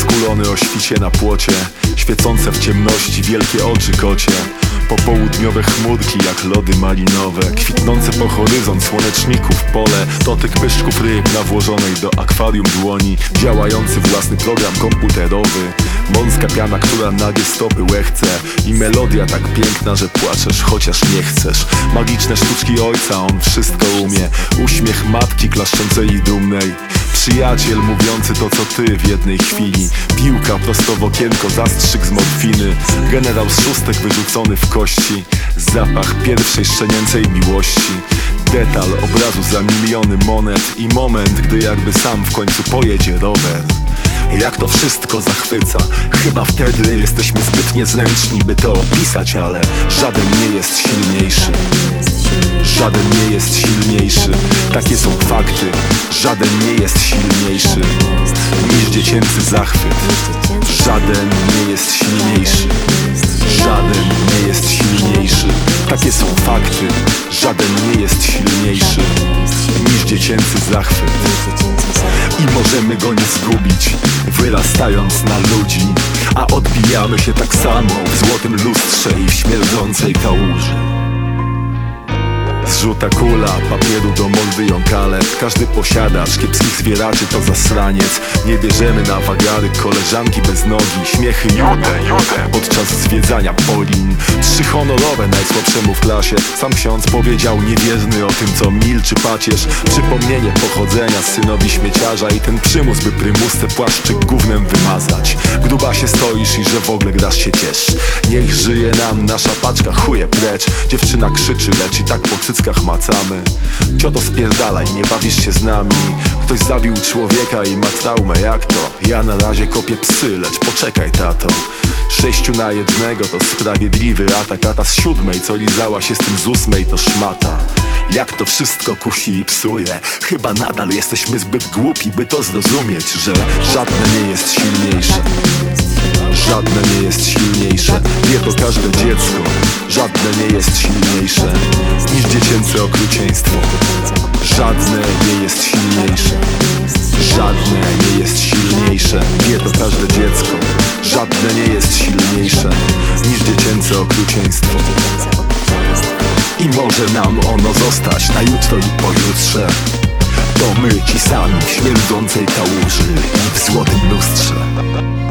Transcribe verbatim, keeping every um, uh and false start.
Skulony o świcie na płocie, świecące w ciemności wielkie oczy kocie. Popołudniowe chmurki jak lody malinowe, kwitnące po horyzont słoneczników pole. Dotyk pyszczków ryb na włożonej do akwarium dłoni, działający własny program komputerowy. Mąska piana, która nagie stopy łechce, i melodia tak piękna, że płaczesz chociaż nie chcesz. Magiczne sztuczki ojca, on wszystko umie. Uśmiech matki klaszczącej i dumnej, przyjaciel mówiący to co ty w jednej chwili. Piłka prosto w okienko, zastrzyk z morfiny. Generał z szóstek wyrzucony w kości, zapach pierwszej szczenięcej miłości. Detal obrazu za miliony monet i moment, gdy jakby sam w końcu pojedzie rower. Jak to wszystko zachwyca. Chyba wtedy jesteśmy zbyt niezręczni, by to opisać, ale żaden nie jest silniejszy. Żaden nie jest silniejszy. Takie są fakty. Żaden nie jest silniejszy niż dziecięcy zachwyt. Żaden nie jest silniejszy. Żaden nie jest silniejszy. Takie są fakty. Żaden nie jest silniejszy niż dziecięcy zachwyt. I możemy go nie zgubić, wyrastając na ludzi, a odbijamy się tak samo w złotym lustrze i w śmierdzącej kałuży. Zrzuta kula papieru do mordy jąkale. Każdy posiadacz kiepskich zwieraczy to zasraniec. Nie bierzemy na wagary koleżanki bez nogi. Śmiechy jude, jude podczas zwiedzania Polin. Trzy honorowe najsłabszemu w klasie. Sam ksiądz powiedział niewierny o tym co milczy pacierz. Przypomnienie pochodzenia synowi śmieciarza i ten przymus by prymusce płaszczyk gównem wymazać. Grubasie stoisz i że w ogóle grasz się ciesz. Niech żyje nam nasza paczka, chuje precz. Dziewczyna krzyczy, lecz i tak po cyckach macamy. Cioto spierdalaj, nie bawisz się z nami. Ktoś zabił człowieka i ma traumę, jak to? Ja na razie kopię psy, lecz poczekaj tato. Sześciu na jednego to sprawiedliwy atak, a ta z siódmej co lizała się z tym z ósmej to szmata. Jak to wszystko kusi i psuje. Chyba nadal jesteśmy zbyt głupi, by to zrozumieć, że żadne nie jest silniejsze. Żadne nie jest silniejsze. Wie to każde dziecko. Żadne nie jest silniejsze niż dziecięce okrucieństwo. Żadne nie jest silniejsze. Żadne nie jest silniejsze. Wie to każde dziecko. Żadne nie jest silniejsze niż dziecięce okrucieństwo. I może nam ono zostać na jutro i pojutrze. To my ci sami w śmierdzącej kałuży i w złotym lustrze.